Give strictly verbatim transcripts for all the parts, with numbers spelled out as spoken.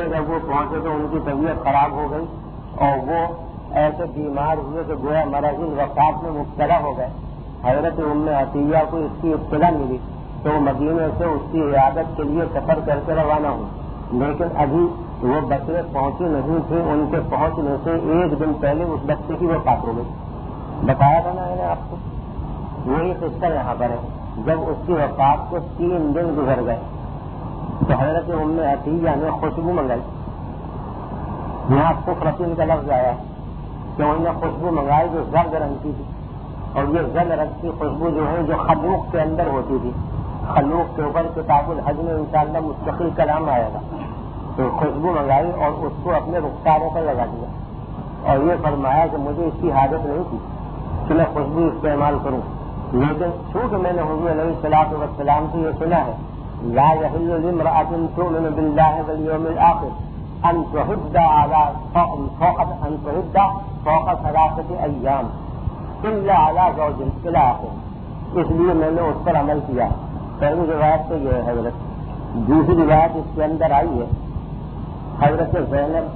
جب وہ پہنچے تو ان کی طبیعت خراب ہو گئی اور وہ ایسے بیمار ہوئے کہ گویا مرض الوفات میں مبتلا ہو گئے. حضرت ام عطیہ کو اس کی اطلاع ملی تو وہ مدینے سے اس کی عیادت کے لیے سفر کر کے روانہ ہوئی, لیکن ابھی وہ بچے پہنچی نہیں تھی. ان کے پہنچنے سے ایک دن پہلے اس بچے کی وفات ہو گئی. بتایا تھا نا میں نے آپ کو, وہی قصہ یہاں پر ہے. جب اس کی وفات کو تین دن گزر گئے تو حضرت ام عطیہ نے خوشبو منگائی. یہاں کفرتین کا لفظ آیا کہ انہوں نے خوشبو منگائی جو زرد رنگ کی تھی, اور یہ زرد رنگ کی خوشبو جو ہے جو خلوق کے اندر ہوتی تھی. خلوق کے اوپر کتاب الحج میں انشاءاللہ مستقل کلام آئے گا. تو خوشبو منگائی اور اس کو اپنے رخساروں پر لگا دیا اور یہ فرمایا کہ مجھے اس کی حاجت نہیں تھی کہ میں خوشبو استعمال کروں, لیکن چونکہ میں نے حضور علیہ الصلوۃ والسلام سے یہ سنا ہے لا يحل لامرأة تؤمن بالله واليوم الآخر ان تحد على فوق ان تحد فوق ثلاثة ايام الا على زوج الى آخر. اس لیے میں نے اس پر عمل کیا. پہلی روایت تو یہ ہے حضرت. دوسری روایت اس کے اندر آئی ہے حضرت زینب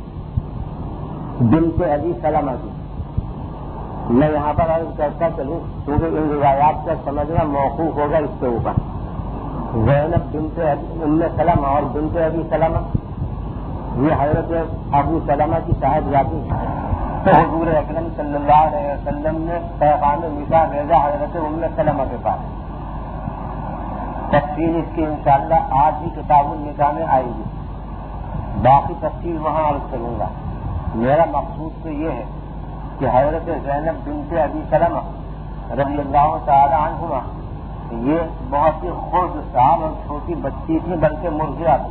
بنت ابی سلمہ کی. میں یہاں پر عرض کرتا چلوں کیونکہ ان روایات کا سمجھنا موقوف ہوگا اس کے اوپر. زینب بنت ام سلمہ اور بنت ابی سلمہ یہ حضرت ابو سلمہ کی صاحبزادی ہیں. تو حضور اکرم صلی اللہ علیہ وسلم نے پیغام نکاح بھیجا حضرت ام سلمہ کے پاس. تفصیل اس کی انشاءاللہ آج ہی کتاب النکاح میں آئے گی. باقی تفصیل وہاں عرض کروں گا. میرا مقصود تو یہ ہے کہ حضرت زینب بنت ابی سلمہ رضی اللہ تعالی عنہما یہ بہت ہی خرد سال اور چھوٹی بچی تھی, بلکہ مرضعہ تھی.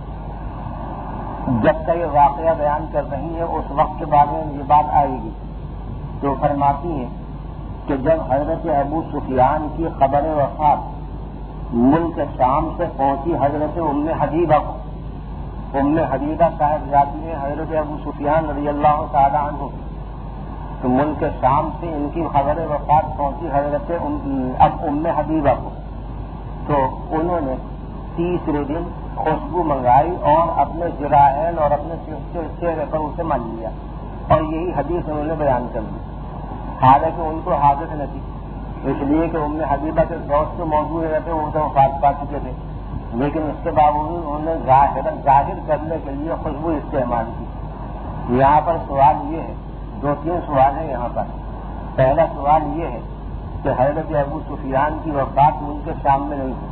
جب کا یہ واقعہ بیان کر رہی ہے اس وقت کے بارے میں یہ بات آئے گی. تو فرماتی ہیں کہ جب حضرت ابو سفیان کی خبر وفات ملک شام سے پہنچی حضرت ام حبیبہ کو, ام حبیبہ صاحب جاتی ہے حضرت ابو سفیان رضی اللہ تعالیٰ عنہ, تو ملک شام سے ان کی خبر وفات پہنچی حضرت اب ام حبیبہ کو. تو انہوں نے تیسرے دن خوشبو منگائی اور اپنے جرائن اور اپنے چہرے پر اسے مان لیا اور یہی حدیث انہوں نے بیان کر دی. حالانکہ ان کو حاجت نہ تھی, اس لیے کہ ام حبیبہ کے دوست موجود رہتے وہ تو وفات پا چکے تھے, لیکن اس کے باوجود انہوں نے ظاہر ظاہر کرنے کے لیے خوشبو استعمال کی. یہاں پر سوال یہ ہے, دو تین سوال ہیں یہاں پر. پہلا سوال یہ ہے کہ حضرت ابو سفیان کی وفات ملک شام میں نہیں ہوئی,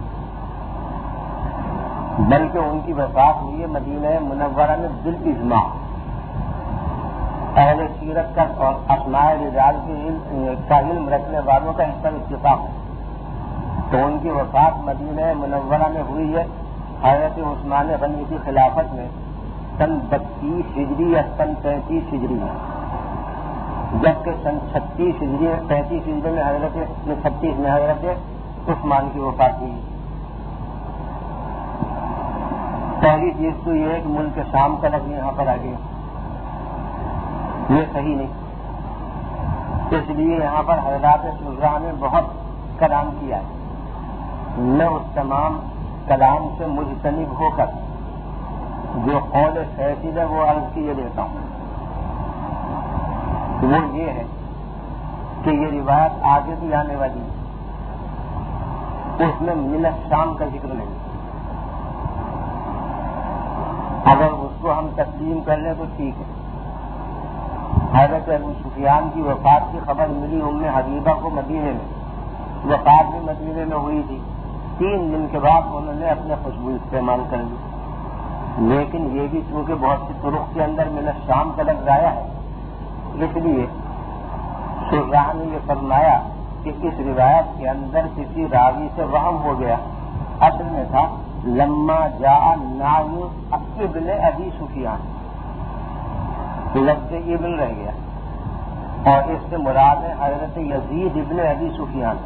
بلکہ ان کی وفات ہوئی ہے مدینہ منورہ میں بالاجماع. اہل سیرت کا اور اسماء رجال کا علم رکھنے والوں کا اس پر اتفاق ہے. تو ان کی وفات مدینہ منورہ میں ہوئی ہے حضرت عثمان غنی کی خلافت میں سن بتیس ہجری یا سن پینتیس ہجری میں, جبکہ سن چھتیس ہجری پینتیس ہجری میں حضرت چھتیس میں حضرت عثمان کی وفات ہوئی. پہلی چیز تو یہ ہے کہ ملک شام کا لفظ یہاں پر آ گیا, یہ صحیح نہیں. اس لیے یہاں پر حضرات شجراء نے بہت کلام کیا ہے. میں اس تمام کلام سے مجتنب ہو کر جو قول فیصل ہے وہ عرض کیے دیتا ہوں. وہ یہ ہے کہ یہ روایت آگے بھی آنے والی ہے, اس میں من الشام کا ذکر نہیں. اگر اس کو ہم تسلیم کر لیں تو ٹھیک ہے. حضرت ابو سفیان کی وفات کی خبر ملی ام حبیبہ کو مدینے میں, وفات بھی مدینے میں ہوئی تھی. تین دن کے بعد انہوں نے اپنے خوشبو استعمال کر لی, لیکن یہ بھی چونکہ بہت سی طرق کے اندر من الشام کا لفظ آیا ہے, اس لیے شجراء نے یہ فرمایا کہ اس روایت کے اندر کسی راوی سے وہم ہو گیا. اصل میں تھا لما جاء نام ابن ابی سفیان, لفظ ابن رہ گیا اور اس سے مراد ہے حضرت یزید ابن ابی سفیان.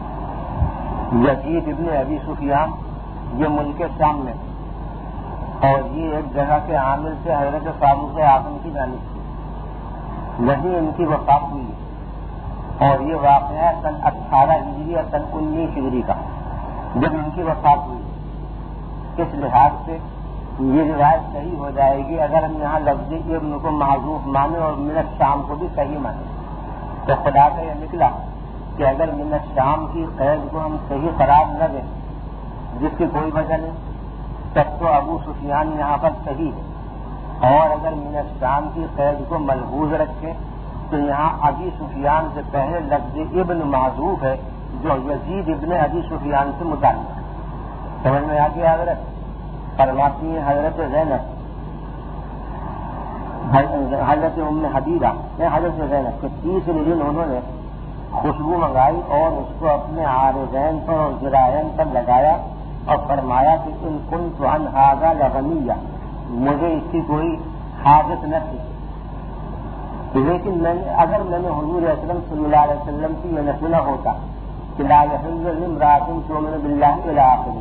یزید ابن ابی سفیان یہ ملک شام میں اور یہ ایک جگہ کے عامل سے حضرت فاروق اعظم کی جانب تھی, وہیں ان کی وفات ہوئی. اور یہ واقعہ سن اٹھارہ ہجری اور سن انیس ہجری کا جب ان کی وفات ہوئی. اس لحاظ سے یہ روایت صحیح ہو جائے گی اگر ہم یہاں لفظ ابن کو محذوف مانے اور من الشام کو بھی صحیح مانے. تو خدا کا یہ نکلا کہ اگر من الشام کی قید کو ہم صحیح قرار نہ دیں جس کی کوئی وجہ نہیں تب تو ابو سفیان یہاں پر صحیح ہے، اور اگر من الشام کی قید کو ملحوظ رکھیں تو یہاں ابی سفیان سے پہلے لفظ ابن محذوف ہے جو یزید ابن ابی سفیان سے متعلق ہے. سمجھ میں آ گیا حضرت؟ فرماتی ہیں حضرت زینب حضرت ام حبیبہ نے حضرت زینب کے تیسرے دن انہوں نے خوشبو منگائی اور اس کو اپنے عارضین پر اور ذرائع پر لگایا اور فرمایا کہ ان کنت عن ھذا لغنیہ، مجھے اس کی کوئی حاجت نہ تھی، لیکن میں نے اگر میں نے حضور اکرم صلی اللہ علیہ وسلم کی یہ نہ سنا ہوتا کہ لا یحل لامرأۃ تؤمن باللہ الی آخرہ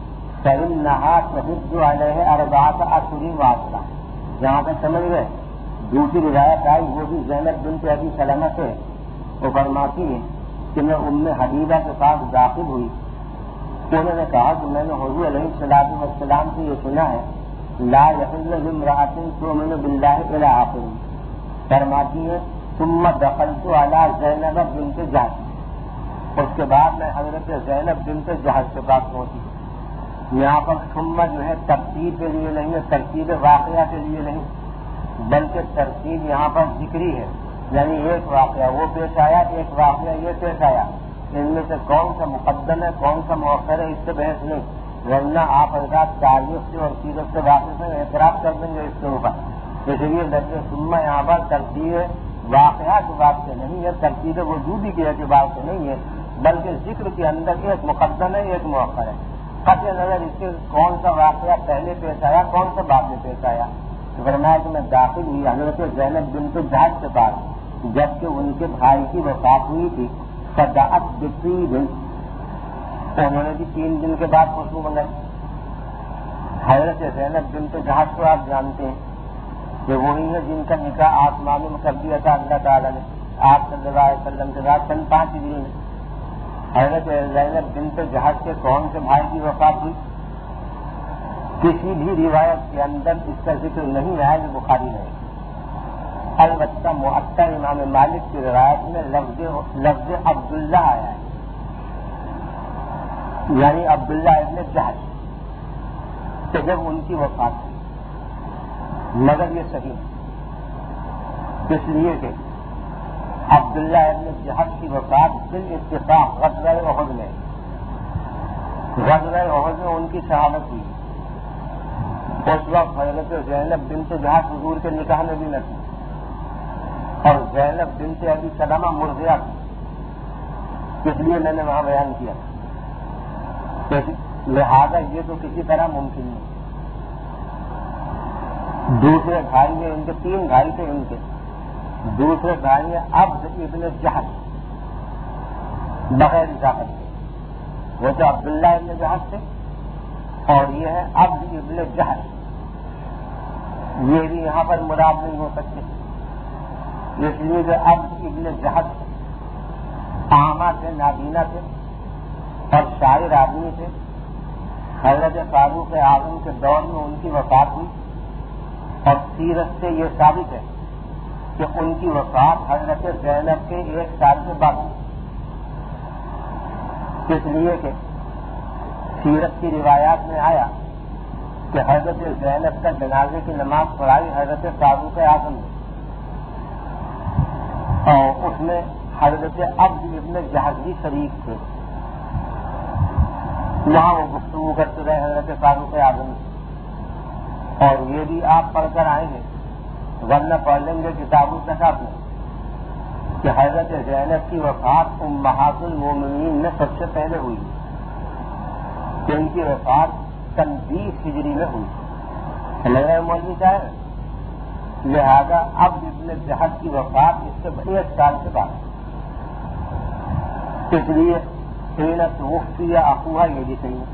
فإنها تحج علیہ اربعۃ اشہر وعشرہ، جہاں پہ سمجھ گئے. دوسری روایت آئی وہ بھی زینب بنت ابی سلمہ سے، وہ فرماتی ہے کہ میں ام حبیبہ کے پاس داخل ہوئی تو انہوں نے کہا کہ میں نے حضور علیہ الصلوۃ والسلام سے یہ سنا ہے لا یحل لامرأۃ تؤمن باللہ الی آخرہ. فرماتی ہے ثم دخلت علی زینب بنت جحش، اس کے بعد میں حضرت زینب بنت جحش کے پاس پہنچی. یہاں پر ثم جو ہے ترتیب کے لیے نہیں ہے، ترتیب واقعہ کے لیے نہیں، بلکہ ترتیب یہاں پر ذکری ہے، یعنی ایک واقعہ وہ پیش آیا، ایک واقعہ یہ پیش آیا، ان میں سے کون سا مقدم ہے کون سا مؤخر ہے اس سے بحث نہیں، ورنہ آپ حضرات تاریخ سے اور سیرت سے واقف ہیں، اعتراف کر دیں گے اس کے اوپر. اس لیے لفظ ثم یہاں پر ترتیب واقعہ کے بات سے نہیں ہے، ترتیب وجودی کے اعتبار سے نہیں ہے، بلکہ ذکر کے اندر ایک مقدم ہے ایک مؤخر ہے. قطع نظر اس کے کون سا واقعہ پہلے پیش آیا کون سا بعد میں پیش آیا. فرمایا کہ میں داخل ہوئی حضرت زینب بنت جحش کے پاس جبکہ ان کے بھائی کی وفات ہوئی تھی. فدعت بطیب، انہوں نے بھی تین دن کے بعد خوشبو منگائی. حضرت زینب بنت جحش کو آپ جانتے ہیں کہ وہی ہے جن کا نکاح آسمانوں میں کر دیا تھا اللہ تعالیٰ نے آپ صلی اللہ علیہ وسلم کے بعد چند پانچ دن میں. حضرت زینب بنت جحش کے کون سے بھائی کی وفات ہوئی کسی بھی روایت کے اندر اس کا ذکر نہیں آیا جو بخاری میں. البتہ معطا امام مالک کی روایت میں لفظ لفظ عبداللہ آیا ہے، یعنی عبداللہ ابن جحش کہ جب ان کی وفات ہوئی، مگر یہ صحیح نہیں، اس لیے کہ عبداللہ ابن جحش کی وفات بالاتفاق غزوہ احد میں غزوہ احد میں ان کی شہادت ہوئی. اس وقت حضرت زینب بنت جحش حضور کے نکاح میں بھی نہ تھی اور زینب بنت ابی سلمہ مرضعہ تھی، اس لیے میں نے وہاں بیان کیا. لہذا یہ تو کسی طرح ممکن نہیں. دوسرے بھائی میں ان کے تین بھائی تھے، ان کے دوسرے بھائی میں عبد ابن جحش بغیر اجازت کے، وہ تو عبداللہ ابن جحش تھے اور یہ ہے عبد ابن جحش، یہ بھی یہاں پر مراد نہیں ہو سکتے. اس لیے جو عبد ابن جحش عامہ تھے، نابینا تھے اور شاعر آدمی تھے. حضرت فاروق اعظم کے دور میں ان کی وفات ہوئی اور سیرت سے یہ ثابت ہے کہ ان کی وفات حضرت زینب کے ایک سال کے بعد ہوئی، اس لیے کہ سیرت کی روایات میں آیا کہ حضرت زینب کا جنازے کی نماز پڑھائی حضرت فاروق اعظم نے اور اس میں حضرت عبد ابن جحش بھی شریک تھے. وہاں وہ گفتگو کرتے رہے حضرت فاروق اعظم اور یہ بھی آپ پڑھ کر آئیں گے ورنہ پڑھ لیں گے کتاب الزکات میں کہ حضرت زینب کی وفات امہات المومنین میں سب سے پہلے ہوئی، کہ ان کی وفات سن بیس ہجری میں ہوئی. سمجھ رہے مولوی صاحب؟ لہذا عبد ابن جحش کی وفات اس سے ایک سال کے بعد، اس لیے حینت وفی یا اخوہا یہ بھی صحیح ہے.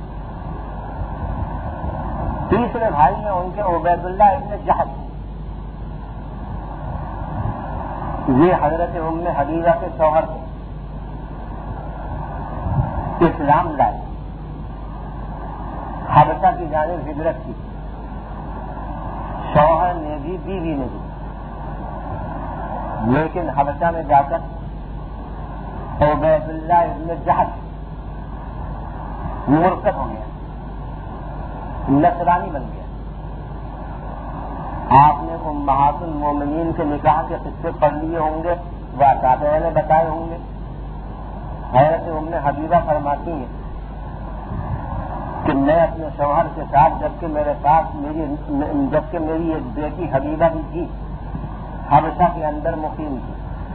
تیسرے بھائی میں ان کے عبید اللہ ابن جحش، یہ حضرت ام حبیبہ کے شوہر تھے، اسلام لائے، حبشہ کی جانب ہجرت کی شوہر نے بھی بیوی نے بھی، لیکن حبشہ میں جا کر عبید اللہ ابن جہش مرتد ہو گیا، نصرانی بن گیا۔ آپ نے امہات المومنین کے نکاح کے قصے پڑھ لیے ہوں گے، واقعات نے بتائے ہوں گے۔ حضرت ام حبیبہ فرماتی ہیں کہ میں اپنے شوہر کے ساتھ، جبکہ میرے پاس میری جبکہ میری ایک بیٹی حبیبہ بھی تھی، حبشہ کے اندر مقیم تھی،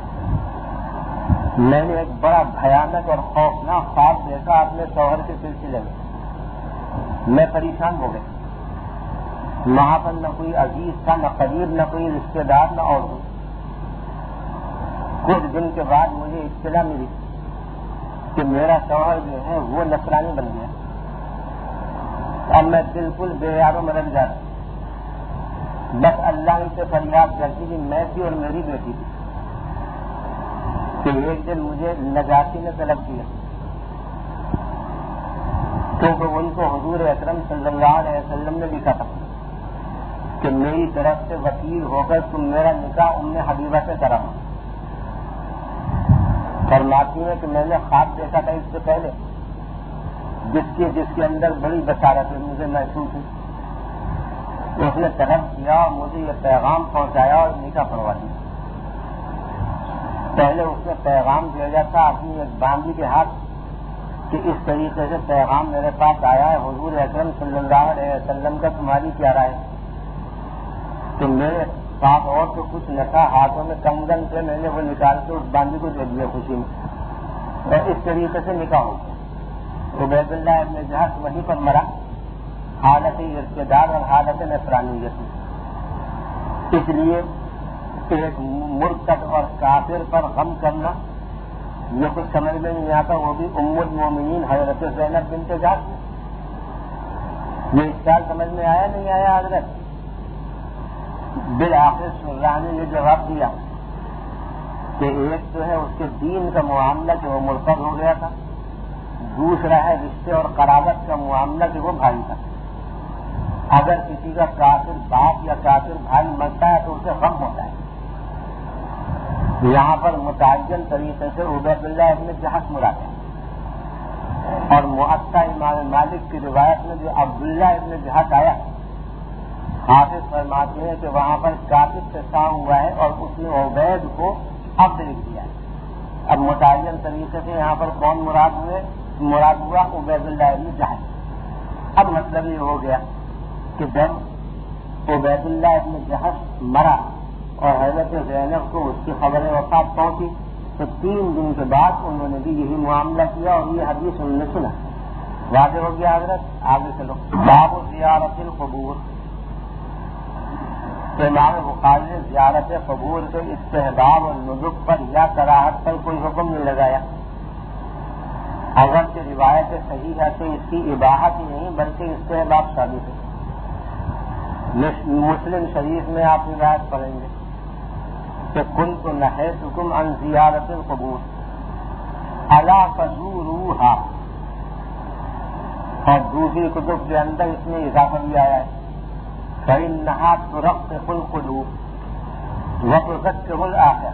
میں نے ایک بڑا بھیانک اور خوفناک خواب دیکھا اپنے شوہر کے سلسلے میں۔ میں پریشان ہو گیا، وہاں پر نہ کوئی عزیز تھا، نہ قریب، نہ کوئی رشتے دار، نہ اور کوئی۔ کچھ دن کے بعد مجھے اطلاع ملی کہ میرا شوہر جو ہے وہ نصرانی بن گیا۔ اب میں بالکل بے یار و مدد جا رہا، بس اللہ ہی سے فریاد کرتی کہ میں تھی اور میری بیٹی تھی کہ ایک دن مجھے نجاشی نے طلب کیا، کیونکہ ان کو حضور اکرم صلی اللہ علیہ وسلم نے لکھا تھا کہ میری طرف سے وکیل ہو کر تم میرا نکاح ام حبیبہ سے کرا۔ فرماتی ہے کہ میں نے خواب دیکھا تھا اس سے پہلے، جس کے جس کے اندر بڑی بشارت مجھے محسوس ہوئی۔ اس نے طلب کیا اور مجھے یہ پیغام پہنچایا اور نکاح پڑھوا دیا۔ پہلے اس نے پیغام بھیجا تھا اپنی ایک باندھی کے ہاتھ کہ اس طریقے سے پیغام میرے پاس آیا ہے حضور اکرم صلی اللہ علیہ وسلم کا، تمہاری کیا رائے ہے؟ تو میرے ساتھ اور تو کچھ نہ تھا، ہاتھوں میں کنگن تھے، میں نے وہ نکال کے اس باندھی کو دے دیا خوشی میں، اور اس طریقے سے نکاح ہو گیا۔ عبید اللہ ابن جہش وہیں پر مرا، حالت ارتداد اور حالت نصرانیت میں۔ اس لیے ایک مرتد اور کافر پر غم کرنا یہ کچھ سمجھ میں نہیں آتا، وہ بھی ام المومنین حضرت زینب بنت جہش۔ یہ اس سال سمجھ میں آیا نہیں آیا حضرت؟ بالآخر شرح نے یہ جواب دیا کہ ایک تو ہے اس کے دین کا معاملہ کہ وہ مرتد ہو گیا تھا، دوسرا ہے رشتے اور قرابت کا معاملہ کہ وہ بھائی تھا۔ اگر کسی کا کافر باپ یا کافر بھائی مرتا ہے تو اسے غم ہوتا ہے۔ یہاں پر متعین طریقے سے عبید اللہ ابن جہش مراد ہے، اور معطا امام مالک کی روایت میں جو عبداللہ ابن جہش آیا، حافظ فرماتے ہیں کہ وہاں پر کاتب سے سا ہوا ہے اور اس نے عبید کو عبد لکھ دیا ہے۔ اب متعین طریقے سے یہاں پر کون مراد ہوئے؟ مراد ہوا عبید اللہ ابن جہش۔ اب مطلب یہ ہو گیا کہ جب عبید اللہ ابن جہش مرا اور حضرت زینب کو اس کی خبر وفات پہنچی تو تین دن کے بعد انہوں نے بھی یہی معاملہ کیا اور یہ حدیث انہوں نے سنا۔ واضح ہو گیا حضرت؟ آگے چلو۔ باب زیارت القبور۔ امام بخاری نے زیارت قبور کے استحباب اور ندب پر یا کراہت پر کوئی حکم نہیں لگایا، اگر کہ روایت صحیح ہے تو اس کی اباحت ہی نہیں بلکہ استحباب ثابت ہے۔ مسلم شریف میں آپ روایت پڑھیں گے کہ کنت نہیتکم عن زیارت القبور الا فزوروہا، اور دوسری کتب کے اندر اس میں اضافہ بھی آیا ہے فإنها ترقق القلوب وتذكر الآخرة۔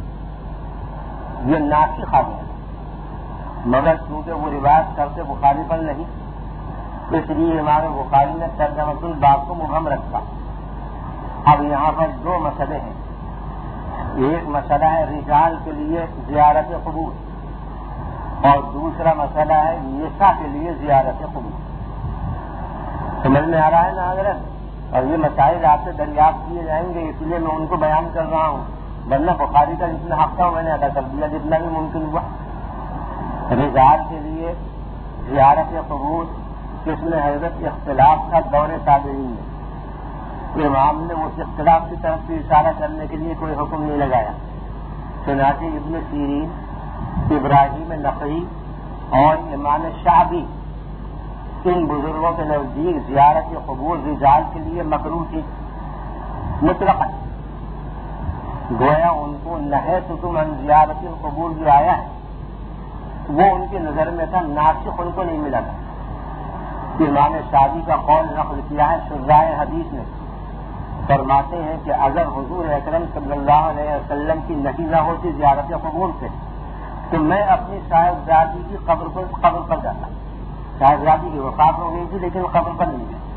یہ ناسخ آ گیا، مگر چونکہ وہ روایت کرتے بخاری پر نہیں، اس لیے ہمارے بخاری نے ترجمۃ الباب کو مبہم رکھا۔ اب یہاں پر دو مسئلے ہیں، ایک مسئلہ ہے رجال کے لیے زیارت قبور اور دوسرا مسئلہ ہے نساء کے لیے زیارت قبور۔ سمجھ میں آ رہا ہے نا حضرت؟ اور یہ مسائل آپ سے دریافت کیے جائیں گے، اس لیے میں ان کو بیان کر رہا ہوں، ورنہ بخاری کا جتنا حق تھا میں نے ادا کر دیا جتنا بھی ممکن ہوا۔ رجال کے لیے زیارت قبور جس میں حضرت اختلاف تھا دور تابعین میں، امام نے اس اختلاف کی طرف سے اشارہ کرنے کے لیے کوئی حکم نہیں لگایا۔ چنانچہ ابن سیرین، ابراہیم نقعی اور امام شعبی، ان بزرگوں کے نزدیک زیارت قبور رجال کے لیے مکروہ تھی مطلقاً۔ گویا ان کو نہیتکم عن زیارت القبور جو آیا ہے وہ ان کی نظر میں تھا، ناسخ ان کو نہیں ملا تھا۔ امام شعبی کا قول نقل کیا ہے شراح حدیث نے، فرماتے ہیں کہ اگر حضور اکرم صلی اللہ علیہ وسلم کی نتیجہ ہوتی زیارت قبور سے تو میں اپنی صاحبزادی کی قبر پر قبر پر جاتا. صاحبزادی کی وفات ہو گئی تھی لیکن قبر پر نہیں گئی.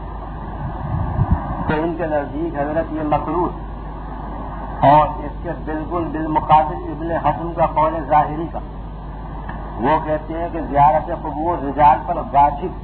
تو ان کے نزدیک حضرت یہ مکروہ اور اس کے بالکل بالمقابل ابن حزم کا قول ظاہری کا وہ کہتے ہیں کہ زیارت قبور رجال پر واجب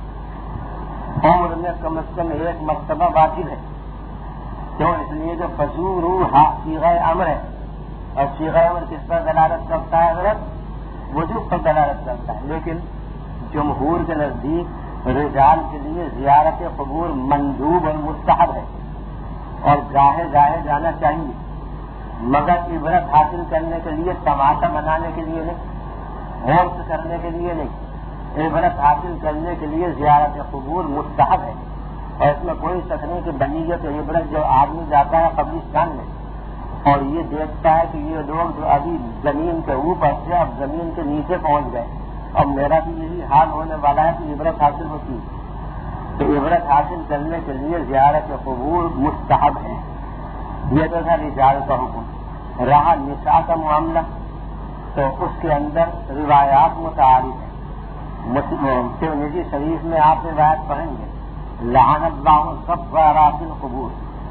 عمر میں کم از کم ایک مرتبہ واجب ہے. کیوں؟ اس لیے کہ فزوروا ہا صیغہ امر ہے اور صیغہ امر کس پر دلالت کرتا ہے حضرت؟ وجوب پر دلالت کرتا ہے. لیکن جمہور کے نزدیک رجال کے لیے زیارت قبور مندوب اور مستحب ہے اور گاہے گاہے جانا چاہیے مگر عبرت حاصل کرنے کے لیے، تماشا منانے کے لیے نہیں، غور کرنے کے لیے نہیں، عبرت حاصل کرنے کے لیے زیارت قبور مستحب ہے. اور اس میں کوئی شک نہیں کہ بنیت عبرت جو آدمی جاتا ہے قبرستان میں اور یہ دیکھتا ہے کہ یہ لوگ جو ابھی زمین کے اوپر سے اب زمین کے نیچے پہنچ گئے اور میرا بھی یہی حال ہونے والا ہے کہ عبرت حاصل ہوتی ہے. تو عبرت حاصل کرنے کے لیے زیارت قبور مستحب ہے. یہ تو تھا رجال کا حکم. رہا نساء کا معاملہ تو اس کے اندر روایات متعارف ہیں. ترمذی شریف میں آپ روایت پڑھیں گے لعن اللہ زوارات القبور.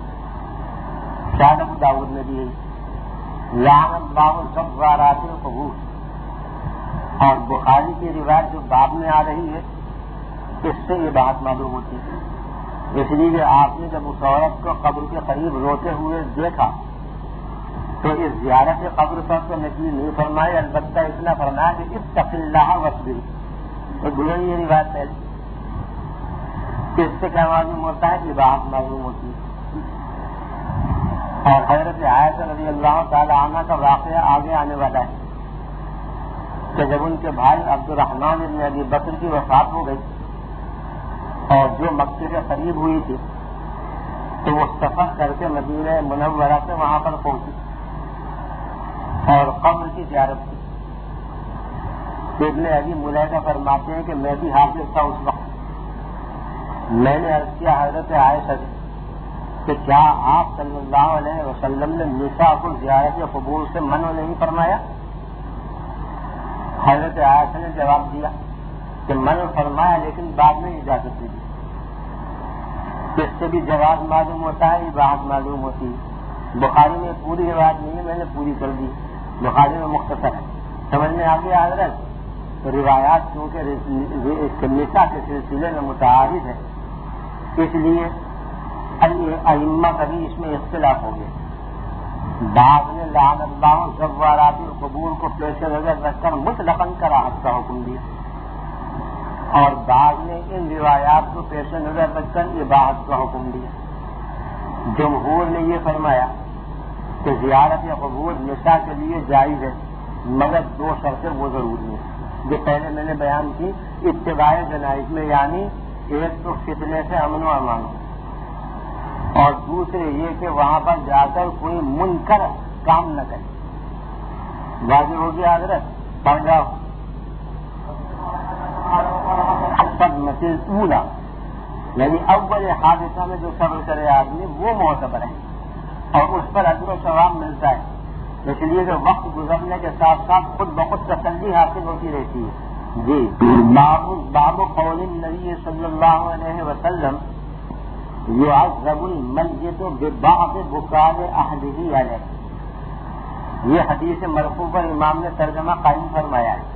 شاید ابو داؤد میں بھی ہے لعن اللہ زوارات القبور. اور بخاری کی روایت جو باب میں آ رہی ہے اس سے یہ بات معلوم ہوتی ہے. اس لیے کہ آپ نے جب اس عورت کو قبر کے قریب روتے ہوئے دیکھا تو اس زیارت قبر پر تو نبی نہیں فرمائے، البتہ اتنا فرمایا کہ اتق اللہ واصبر. تو بلند یہ روایت ہے. اس سے کیا معلوم ہوتا ہے کہ بات معلوم ہوتی ہے. اور حضرت عائشہ رضی اللہ تعالی عنہ کا واقعہ آگے آنے والا ہے کہ جب ان کے بھائی عبد الرحمن بن ابی بکر کی وفات ہو گئی اور جو مکے کے قریب ہوئی تھی تو وہ سفر کر کے مدینہ منورہ سے وہاں پر پہنچی اور قبر کی زیارت کی. ابن ابی ملیکہ فرماتے ہیں کہ میں بھی حاضر تھا اس وقت. میں نے عرض کیا حضرت عائشہ سے کہ کیا آپ صلی اللہ علیہ وسلم نے نساء کو زیارت قبور سے منع نہیں فرمایا؟ حضرت عائشہ نے جواب دیا کہ منع فرمایا لیکن بعد میں اجازت دی. اس سے بھی جواب معلوم ہوتا ہے، یہ بات معلوم ہوتی ہے. بخاری میں پوری روایت نہیں ہے، میں نے پوری کر دی. بخاری میں مختصر ہے. سمجھ میں آ گیا حضرت؟ تو روایات کیونکہ نساء کے سلسلے میں متعارف ہے اس لیے ائمہ کا بھی اس میں اختلاف ہو گیا. بعض نے لعن اللہ زوارات القبور کو پیش نظر رکھ کر مطلقاً کراہت کا حکم دیا اور بعض نے ان روایات کو پیش نظر رکھ کر اباحت کا حکم دیا. جمہور نے یہ فرمایا کہ زیارت قبور نساء کے لیے جائز ہے مگر دو شرطیں وہ ضروری ہیں جو پہلے میں نے بیان کی. اتباع جنائز میں یعنی ایک تو فتنے سے امن و امان اور دوسرے یہ کہ وہاں پر جا کر کوئی منکر کام نہ کرے. واضح ہو گیا حضرت؟ پڑھ جاؤ. مسل اولا یعنی اول حادثہ میں جو صبر کرے آدمی وہ معتبر ہے اور اس پر اجر و ثواب ملتا ہے. اس لیے کہ وقت گزرنے کے ساتھ ساتھ خود بخود تسلی حاصل ہوتی رہتی ہے. جی باب باب قول النبی صلی اللہ علیہ وسلم یعذب المیت ببعض بکاء اہلہ علیہ. یہ حدیث مرفوع پر امام نے ترجمہ قائم فرمایا ہے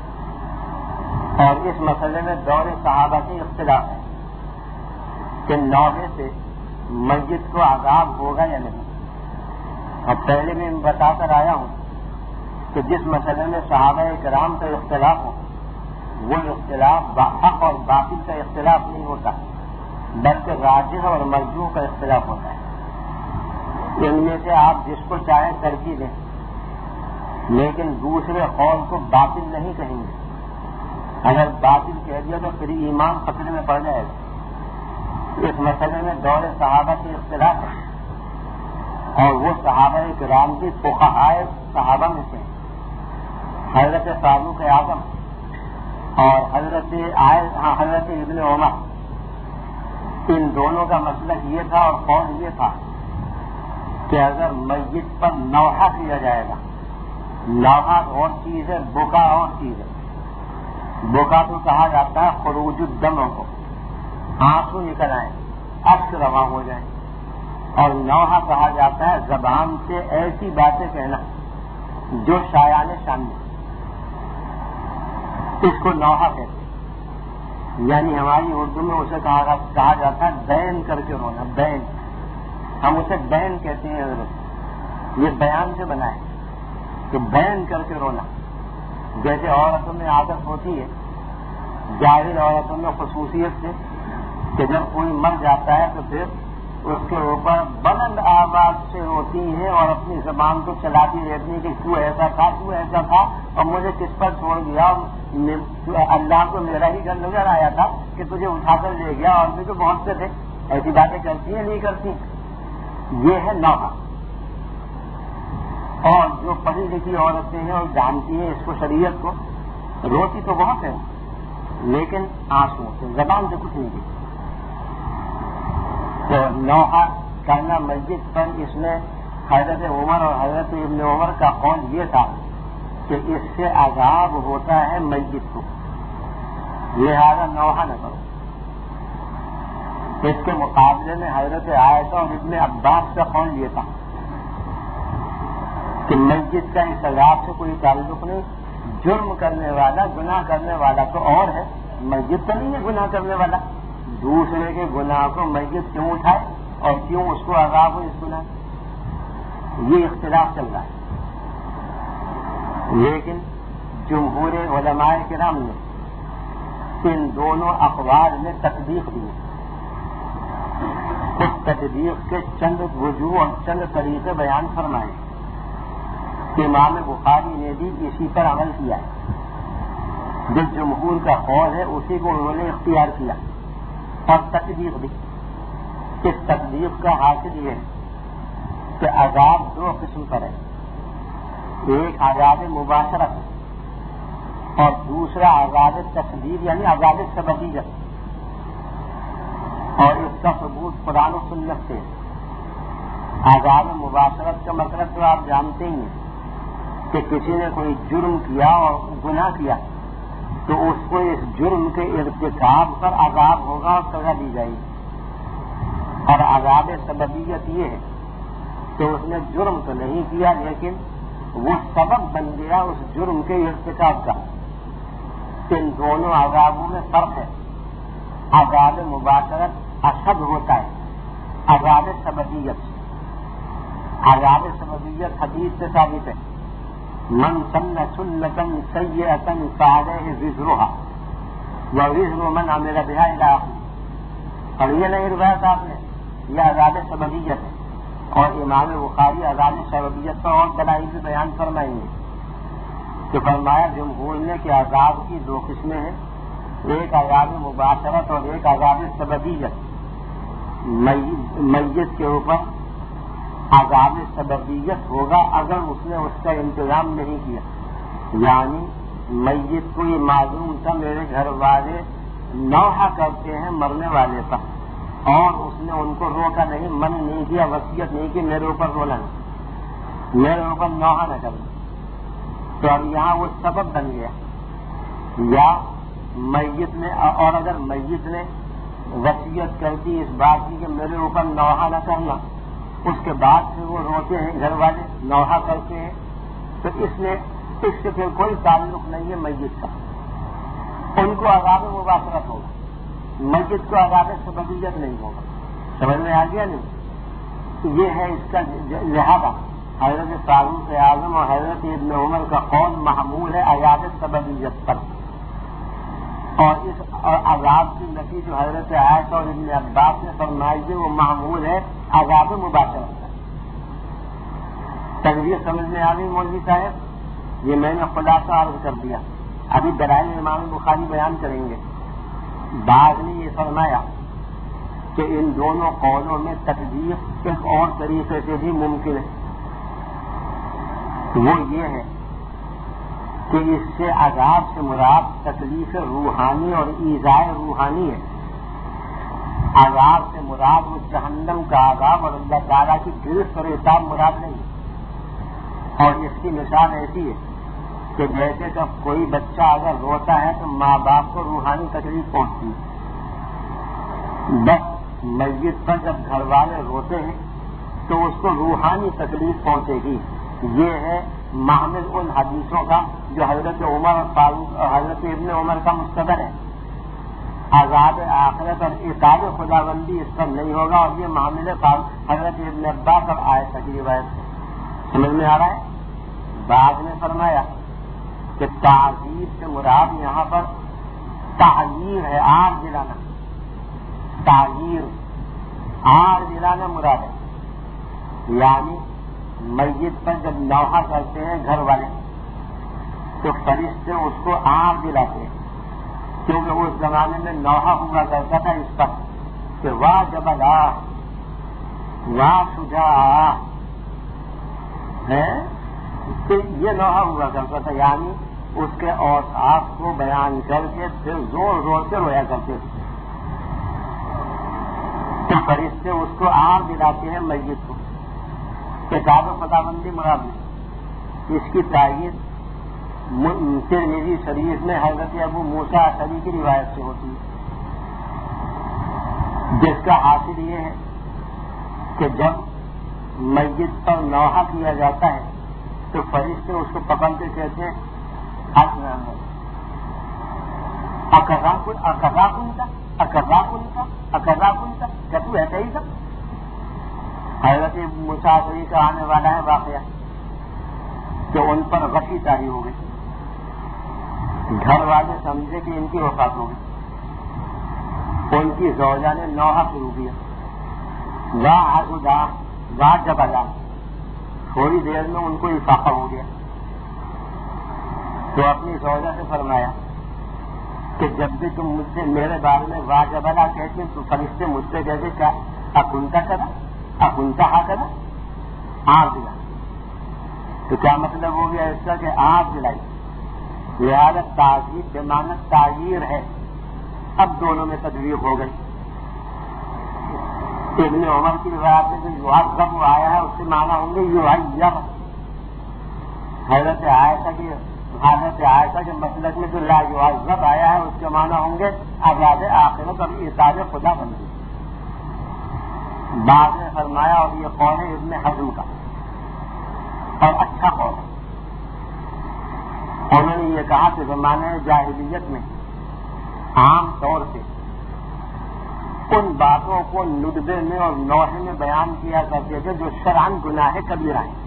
اور اس مسئلے میں دور صحابہ کے اختلاف ہے کہ نوحے سے میت کو عذاب ہوگا یا نہیں. اب پہلے میں بتا کر آیا ہوں کہ جس مسئلے میں صحابہ کرام کا اختلاف ہو وہ اختلاف حق اور باطل کا اختلاف نہیں ہوتا بلکہ راجح اور مرجوح کا اختلاف ہوتا ہے. ان میں سے آپ جس کو چاہیں ترجیح دیں لیکن دوسرے قول کو باطل نہیں کہیں گے. اگر باطل کہہ دیا تو پھر ایمان خطرے میں پڑ جائے گا. اس مسئلے میں دور صحابہ کے اختلاف ہے اور وہ صحابہ کرام کی فقہائے صحابہ میں سے حضرت فاروق اعظم اور حضرت حضرت ابن عمر ان دونوں کا مسلک یہ تھا اور قول یہ تھا کہ اگر میت پر نوحہ کیا جائے گا، نوحہ اور چیز ہے، بکا اور چیز ہے۔ بکا تو کہا جاتا ہے خروج الدم کو، آنسو نکل آئیں، اشک رواں ہو جائیں، اور نوحہ کہا جاتا ہے زبان سے ایسی باتیں کہنا جو شایان شان میں، اس کو نوحہ کہتے ہیں۔ یعنی ہماری اردو میں اسے کہا کہا جاتا ہے بین کر کے رونا، بین، ہم اسے بین کہتے ہیں حضرت، یہ بیان سے بنا ہے کہ بین کر کے رونا۔ جیسے عورتوں میں عادت ہوتی ہے، جاہل عورتوں میں خصوصیت سے، کہ جب کوئی مر جاتا ہے تو پھر اس کے اوپر بلند آواز سے روتی ہیں اور اپنی زبان کو چلاتی رہتی ہیں کہ تو ایسا تھا، تو ایسا تھا، اور مجھے کس پر چھوڑ گیا، اللہ کو میرا ہی گھر نظر آیا تھا کہ تجھے اٹھا کر لے گیا، اور بھی تو بہت سے تھے۔ ایسی باتیں کرتی ہیں نہیں کرتی؟ یہ ہے نوحہ۔ اور جو پڑھی لکھی عورتیں ہیں اور جانتی ہیں اس کو، شریعت کو، روتی تو بہت ہے لیکن آنسو سے، زبان سے کچھ نہیں کی۔ تو نوحہ کرنا مسجد پر، اس میں حضرت عمر اور حضرت ابن عمر کا قول یہ تھا کہ اس سے عذاب ہوتا ہے مسجد کو، لہذا نوحہ نہ کرو۔ اس کے مقابلے میں حضرت عائشہ اور ابن عباس کا قول یہ تھا کہ مسجد کا اس عذاب سے کوئی تعلق نہیں، جرم کرنے والا، گناہ کرنے والا تو اور ہے، مسجد تو نہیں ہے گناہ کرنے والا۔ دوسرے کے گناہ کو مسجد کیوں اٹھائے اور کیوں اس کو عذاب ہو اس گناہ؟ یہ اختلاف چل رہا ہے۔ لیکن جمہور علماء کرام نے ان دونوں اقوال میں تصدیق دی۔ اس تصدیق کے چند وجوہ اور چند طریقے بیان فرمائے۔ امام بخاری نے بھی اسی پر عمل کیا ہے، جو جمہور کا قول ہے اسی کو انہوں نے اختیار کیا اور تصدیق دی۔ اس تصدیق کا حاصل یہ ہے کہ عذاب دو قسم پر ہے، ایک عذاب مباشرت اور دوسرا عذاب تصدیق یعنی عذاب سببیت، اور اس کا ثبوت قرآن و سنت سے۔ عذاب مباشرت کا مطلب تو آپ جانتے ہی ہیں کہ کسی نے کوئی جرم کیا اور گناہ کیا تو اس کو اس جرم کے ارتکاب پر عذاب ہوگا اور سزا دی جائے گی۔ اور عذاب سببیت یہ ہے کہ اس نے جرم تو نہیں کیا لیکن وہ سبب بن گیا اس جرم کے ارتکاب کا۔ ان دونوں عذابوں میں فرق ہے۔ عذاب مباشرت اشد ہوتا ہے عذاب سببیت سے۔ عذاب سببیت حدیث سے ثابت ہے، من سن سنة سیئة فعلیہ وزرها ووزر من عمل بها الى آخره۔ اور یہ نہیں روایت آپ نے، یہ عذاب سببیت ہے، اور امام بخاری عذاب سببیت پر اور دلائل بھی بیان فرمائیں گے۔ کہ فرمایا جمہور نے کہ عذاب کی دو قسمیں ہیں، ایک عذاب مباشرت اور ایک عذاب سببیت۔ میت کے اوپر عذاب سببیت ہوگا اگر اس نے اس کا انتظام نہیں کیا، یعنی میت کو یہ معلوم تھا میرے گھر والے نوحہ کرتے ہیں مرنے والے پر، اور اس نے ان کو روکا نہیں، من نہیں کیا، وصیت نہیں کی میرے اوپر رونا نہیں، میرے اوپر نوحہ نہ کرنا، تو اب یہاں وہ سبب بن گیا۔ یا میت نے، اور اگر میت نے وصیت کر دی اس بات کی کہ میرے اوپر نوحہ نہ کرنا، اس کے بعد پھر وہ روتے ہیں گھر والے، نوحہ کرتے ہیں، تو اس نے اس سے پھر کوئی تعلق نہیں ہے میت کا، ان کو عذاب مباشرت ہوگا، میت کو عذاب سببیت نہیں ہوگا۔ سمجھ میں آ گیا نہیں؟ یہ ہے اس کا لہذا حضرت فاروق اعظم اور حضرت ابن عمر کا قول محمول ہے عذاب سببیت پر، اور اس عذاب کی نفی جو حضرت عائشہ اور ابن عباس نے فرمائی ہے وہ محمول ہے عذاب مباشرت پر۔ تقریر سمجھ میں آ گئی مولوی صاحب؟ یہ میں نے خلاصہ عرض کر دیا، ابھی دلائل امام بخاری بیان کریں گے۔ بعد نے یہ فرمایا کہ ان دونوں قولوں میں تصدیق ایک اور طریقے سے بھی ممکن ہے، وہ یہ ہے کہ اس سے عذاب سے مراد تکلیف روحانی اور ایذاء روحانی ہے، عذاب سے مراد اس جہنم کا عذاب اور اللہ تعالیٰ کی گرفت اور عذاب مراد نہیں. اور اس کی مثال ایسی ہے کہ جیسے جب کوئی بچہ اگر روتا ہے تو ماں باپ کو روحانی تکلیف پہنچتی ہے. بس میت پر جب گھر والے روتے ہیں تو اس کو روحانی تکلیف پہنچے گی. یہ ہے محمل ان حدیثوں کا جو حضرت عمر اور فاروق اور حضرت ابن عمر کا مستدر ہے. عذاب آخرت اور عقاب خدا بندی اس پر نہیں ہوگا. اور یہ محمل حضرت ابن عباس اور عائشہ کی روایت سمجھ میں آ رہا ہے. بعد میں فرمایا کہ تعذیب سے مراد یہاں پر تعیر ہے، آگ جلانا. تعیر آگ جلانا مراد ہے. یعنی میت پر جب نوحہ کرتے ہیں گھر والے تو فرشتے اس کو آگ دلاتے ہیں، کیونکہ اس زمانے میں نوحہ ہوا کرتا تھا اس پر کہ واہ جبل آہ واہ شجاع ہے. یہ نوحہ ہوا کرتا تھا، یعنی اس کے اوصاف کو بیان کر کے پھر زور زور سے رویا کرتے تھے. تو فرشتے اس کو آگ دلاتے ہیں میت کو. کتاب و خداوندی مراد ہے. اس کی تائید ترمذی شریف میں حضرت ابو موسیٰ اشعری کی روایت سے ہوتی ہے، جس کا حاصل یہ ہے کہ جب میت پر نوحہ کیا جاتا ہے تو فرشتے اس کو پکڑ کے کہتے ہیں اکرا کن اکرا کن کا اکرا کن کا اکرا کن کا کیا تو ایسا ہی تھا. حضرت موسیٰ اشعری کا آنے والا ہے واقعہ کہ ان پر غشی طاری ہو گئی. گھر والے سمجھے کہ ان کی وفات ہو گئی. ان کی زوجہ نے نوحہ شروع کیا، واہ آسودہ واہ جبلا. تھوڑی دیر میں ان کو افاقہ ہو گیا تو اپنی زوجہ سے فرمایا کہ جب بھی تم مجھ سے میرے بارے میں واہ جبلا کہتے تو فرشتے مجھ سے کہتے کیا اکنتا کرا اکنتا ہا کرا آگ جلا. تو کیا مطلب ہو گیا اس کا کہ آگ جلائی. لہٰذا تعزیر بمانت تعیر ہے. اب دونوں میں تدویق ہو گئی. ابن عمر کی روایت میں جو یعذب آیا ہے اس سے معنی ہوں گے یعیب. حضرت عائشہ کی حضرت عائشہ کے مسلک میں جو لا یعذب آیا ہے اس کے معنی ہوں گے عذاب آخرت اور عذاب خدا بندی. بعد میں فرمایا اور یہ قول ہے ابن حزم کا اور اچھا قول ہے. انہوں نے یہ کہا کہ زمانے جاہلیت میں عام طور سے ان باتوں کو ندبے میں اور نوحے میں بیان کیا کرتے تھے جو شرعاً گناہ کبیرہ ہیں.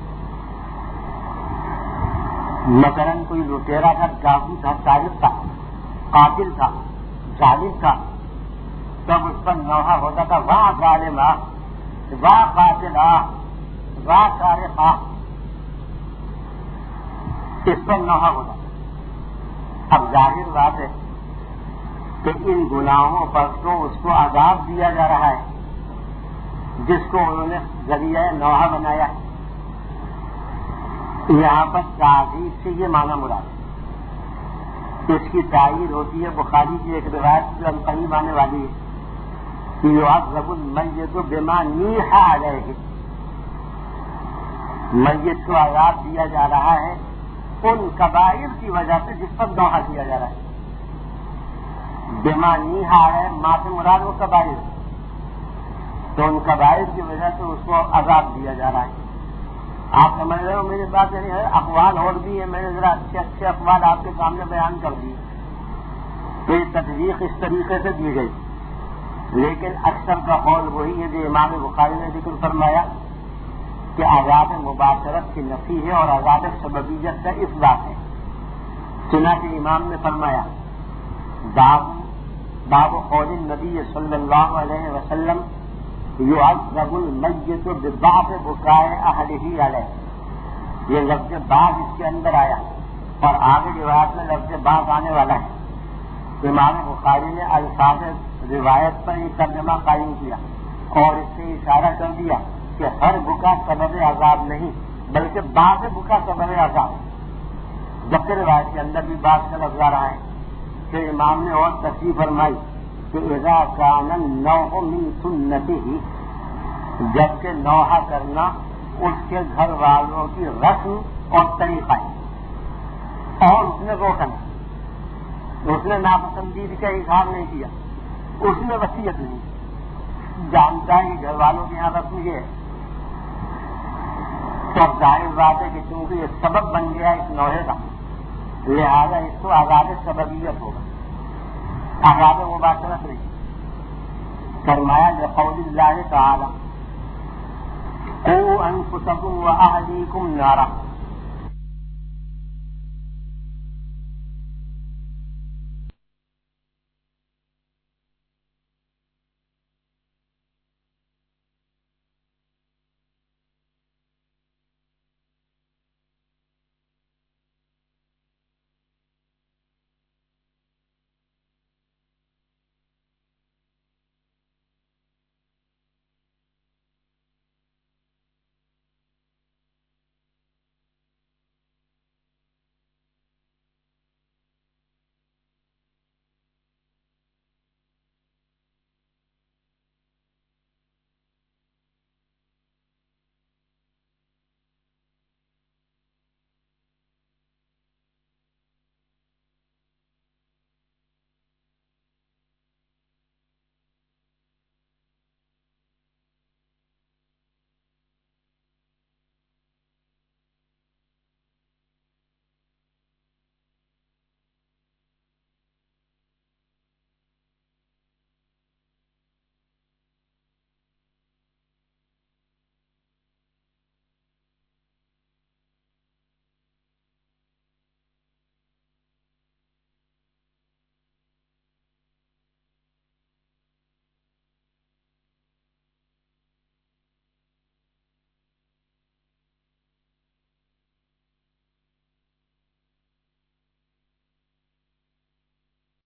مثلاً کوئی لٹیرا تھا، ڈاکو تھا، سارق تھا، قاتل تھا، ظالم تھا، تب اس پر نوحہ ہوتا تھا واہ ظالمہ واہ قاتلہ واہ سارقہ. اس پر نوحہ ہوتا. اب ظاہر بات ہے کہ ان گناہوں پر تو اس کو عذاب دیا جا رہا ہے جس کو انہوں نے ذریعہ نوحہ بنایا ہے. یہاں پر تعذیب سے یہ معنی مراد ہے. اس کی تائید ہوتی ہے بخاری کی ایک روایت سے ہم قریب آنے والی ہے کہ یعذب المیت بما نیحا علیہ. میت کو عذاب دیا جا رہا ہے ان کبائر کی وجہ سے جس پر نوحہ کیا جا رہا ہے. بما نیحا ہے ماں سے مراد وہ کبائر، تو ان کبائر کی وجہ سے اس کو عذاب دیا جا رہا ہے. آپ سمجھ رہے ہو میری بات؟ یعنی اقوال اور بھی ہے، میں نے ذرا اچھے اچھے اقوال آپ کے سامنے بیان کر دیے تو یہ تطبیق اس طریقے سے دی گئی. لیکن اکثر کا قول وہی ہے جو امام بخاری نے ذکر فرمایا کہ عذاب مباشرت کی نفی ہے اور عذاب سببیت کا اس بات ہے. چنانچہ امام نے فرمایا باب باب قول النبی صلی اللہ علیہ وسلم یعذب المیت بضعف بکاء اہلہ علیہ. یہ لفظ بعض اس کے اندر آیا اور آگے روایت میں لفظ بعض آنے والا ہے. امام بخاری نے الفاظ روایت پر یہ ترجمہ قائم کیا اور اس سے اشارہ کر دیا کہ ہر بکا سبب عذاب نہیں بلکہ بعض بکا سبب عذاب. جبکہ روایت کے اندر بھی بعض کا لفظ آ رہا ہے کہ امام نے اور تصریح فرمائی کہ اذا کان النوح من سنته، جبکہ نوحہ کرنا اس کے گھر والوں کی رسم اور طریقہ ہے، اور اس نے روکنا، اس نے ناپسندیدگی کا اظہار نہیں کیا، اس نے وصیت نہیں، جانتا ہے کہ گھر والوں کے یہاں رسم یہ ہے، تو ظاہر بات ہے کہ چونکہ یہ سبب بن گیا اس نوحے کا، لہذا اس کو آزاد سببیت ہوگا، آزاد مباشرت نہیں۔ فرمایا لقول اللہ تعالی قوا انفسکم واہلیکم نارا،